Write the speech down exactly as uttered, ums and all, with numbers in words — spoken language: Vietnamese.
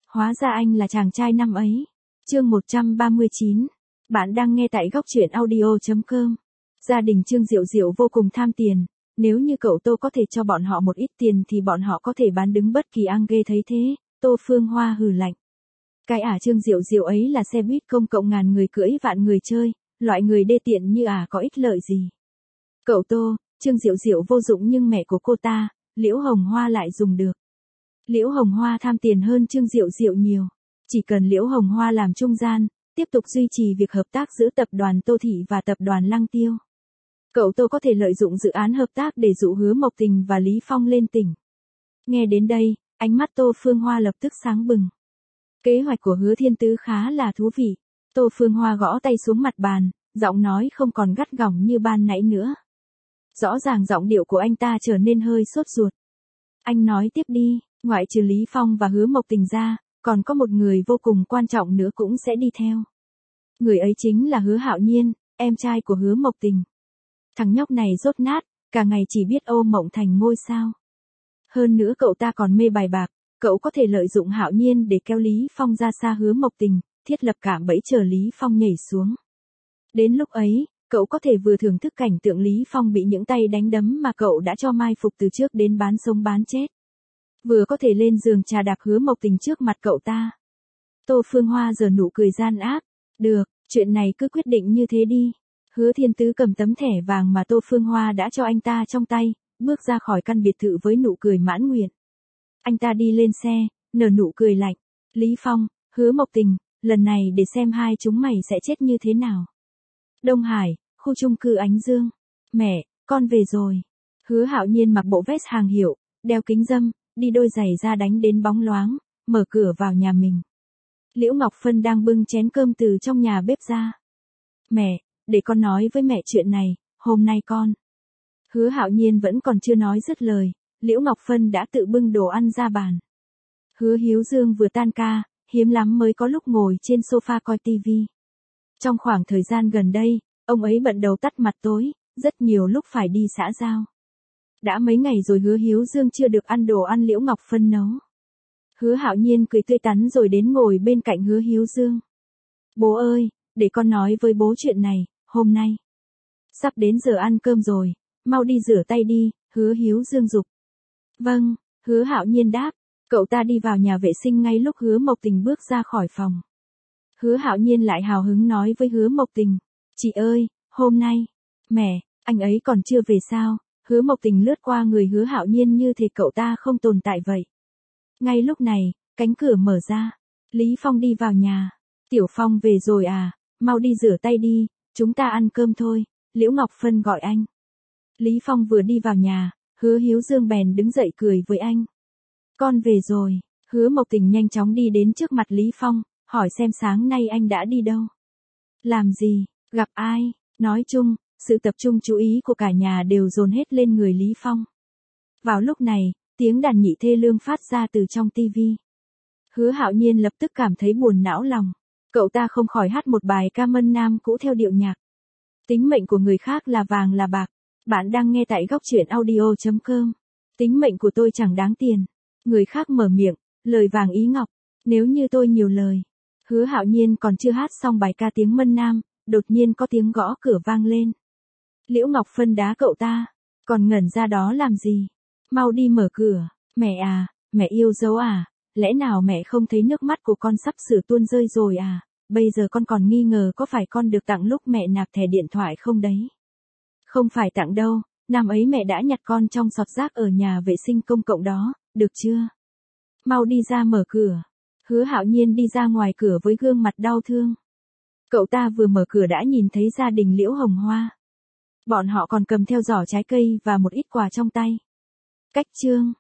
Hóa ra anh là chàng trai năm ấy. Chương một trăm ba mươi chín. Bạn đang nghe tại góc truyện audio chấm com. Gia đình Trương Diệu Diệu vô cùng tham tiền, nếu như cậu Tô có thể cho bọn họ một ít tiền thì bọn họ có thể bán đứng bất kỳ ang ghê thấy thế. Tô Phương Hoa hừ lạnh. Cái ả Trương Diệu Diệu ấy là xe buýt công cộng ngàn người cưỡi vạn người chơi, loại người đê tiện như ả có ích lợi gì. Cậu Tô, Trương Diệu Diệu vô dụng nhưng mẹ của cô ta, Liễu Hồng Hoa lại dùng được. Liễu Hồng Hoa tham tiền hơn Trương Diệu Diệu nhiều. Chỉ cần Liễu Hồng Hoa làm trung gian, tiếp tục duy trì việc hợp tác giữa tập đoàn Tô Thị và tập đoàn Lăng Tiêu. Cậu Tô có thể lợi dụng dự án hợp tác để dụ Hứa Mộc Tình và Lý Phong lên tỉnh. Nghe đến đây, ánh mắt Tô Phương Hoa lập tức sáng bừng. Kế hoạch của Hứa Thiên Tứ khá là thú vị. Tô Phương Hoa gõ tay xuống mặt bàn, giọng nói không còn gắt gỏng như ban nãy nữa. Rõ ràng giọng điệu của anh ta trở nên hơi sốt ruột. Anh nói tiếp đi, ngoại trừ Lý Phong và Hứa Mộc Tình ra, còn có một người vô cùng quan trọng nữa cũng sẽ đi theo. Người ấy chính là Hứa Hạo Nhiên, em trai của Hứa Mộc Tình. Thằng nhóc này dốt nát, cả ngày chỉ biết ôm mộng thành ngôi sao. Hơn nữa cậu ta còn mê bài bạc, cậu có thể lợi dụng Hạo Nhiên để kéo Lý Phong ra xa Hứa Mộc Tình, thiết lập cạm bẫy chờ Lý Phong nhảy xuống. Đến lúc ấy, cậu có thể vừa thưởng thức cảnh tượng Lý Phong bị những tay đánh đấm mà cậu đã cho mai phục từ trước đến bán sống bán chết. Vừa có thể lên giường trà đạp Hứa Mộc Tình trước mặt cậu ta. Tô Phương Hoa giở nụ cười gian ác. Được, chuyện này cứ quyết định như thế đi. Hứa Thiên Tứ cầm tấm thẻ vàng mà Tô Phương Hoa đã cho anh ta trong tay, bước ra khỏi căn biệt thự với nụ cười mãn nguyện. Anh ta đi lên xe, nở nụ cười lạnh. Lý Phong, Hứa Mộc Tình, lần này để xem hai chúng mày sẽ chết như thế nào. Đông Hải, khu chung cư Ánh Dương. Mẹ, con về rồi. Hứa Hạo Nhiên mặc bộ vest hàng hiệu, đeo kính râm, đi đôi giày da đánh đến bóng loáng, mở cửa vào nhà mình. Liễu Ngọc Phân đang bưng chén cơm từ trong nhà bếp ra. Mẹ, để con nói với mẹ chuyện này, hôm nay con. Hứa Hạo Nhiên vẫn còn chưa nói dứt lời, Liễu Ngọc Phân đã tự bưng đồ ăn ra bàn. Hứa Hiếu Dương vừa tan ca, hiếm lắm mới có lúc ngồi trên sofa coi tivi. Trong khoảng thời gian gần đây, ông ấy bận đầu tắt mặt tối, rất nhiều lúc phải đi xã giao. Đã mấy ngày rồi Hứa Hiếu Dương chưa được ăn đồ ăn Liễu Ngọc Phân nấu. Hứa Hạo Nhiên cười tươi tắn rồi đến ngồi bên cạnh Hứa Hiếu Dương. Bố ơi, để con nói với bố chuyện này, hôm nay. Sắp đến giờ ăn cơm rồi, mau đi rửa tay đi, Hứa Hiếu Dương giục. Vâng, Hứa Hạo Nhiên đáp, cậu ta đi vào nhà vệ sinh ngay lúc Hứa Mộc Tình bước ra khỏi phòng. Hứa Hạo Nhiên lại hào hứng nói với Hứa Mộc Tình, chị ơi, hôm nay, mẹ, anh ấy còn chưa về sao? Hứa Mộc Tình lướt qua người Hứa Hạo Nhiên như thể cậu ta không tồn tại vậy. Ngay lúc này, cánh cửa mở ra. Lý Phong đi vào nhà. Tiểu Phong về rồi à, mau đi rửa tay đi, chúng ta ăn cơm thôi, Liễu Ngọc Phân gọi anh. Lý Phong vừa đi vào nhà, Hứa Hiếu Dương bèn đứng dậy cười với anh. Con về rồi, Hứa Mộc Tình nhanh chóng đi đến trước mặt Lý Phong, hỏi xem sáng nay anh đã đi đâu. Làm gì, gặp ai, nói chung, sự tập trung chú ý của cả nhà đều dồn hết lên người Lý Phong. Vào lúc này, tiếng đàn nhị thê lương phát ra từ trong tivi. Hứa Hạo Nhiên lập tức cảm thấy buồn não lòng. Cậu ta không khỏi hát một bài ca mân nam cũ theo điệu nhạc. Tính mệnh của người khác là vàng là bạc. Bạn đang nghe tại góc truyện audio chấm com. Tính mệnh của tôi chẳng đáng tiền. Người khác mở miệng, lời vàng ý ngọc. Nếu như tôi nhiều lời. Hứa Hạo Nhiên còn chưa hát xong bài ca tiếng mân nam, đột nhiên có tiếng gõ cửa vang lên. Liễu Ngọc Phân đá cậu ta. Còn ngẩn ra đó làm gì? Mau đi mở cửa. Mẹ à, mẹ yêu dấu à, lẽ nào mẹ không thấy nước mắt của con sắp sửa tuôn rơi rồi à? Bây giờ con còn nghi ngờ có phải con được tặng lúc mẹ nạp thẻ điện thoại không đấy? Không phải tặng đâu, năm ấy mẹ đã nhặt con trong sọt rác ở nhà vệ sinh công cộng đó, được chưa? Mau đi ra mở cửa. Hứa Hạo Nhiên đi ra ngoài cửa với gương mặt đau thương. Cậu ta vừa mở cửa đã nhìn thấy gia đình Liễu Hồng Hoa. Bọn họ còn cầm theo giỏ trái cây và một ít quà trong tay. Cách chương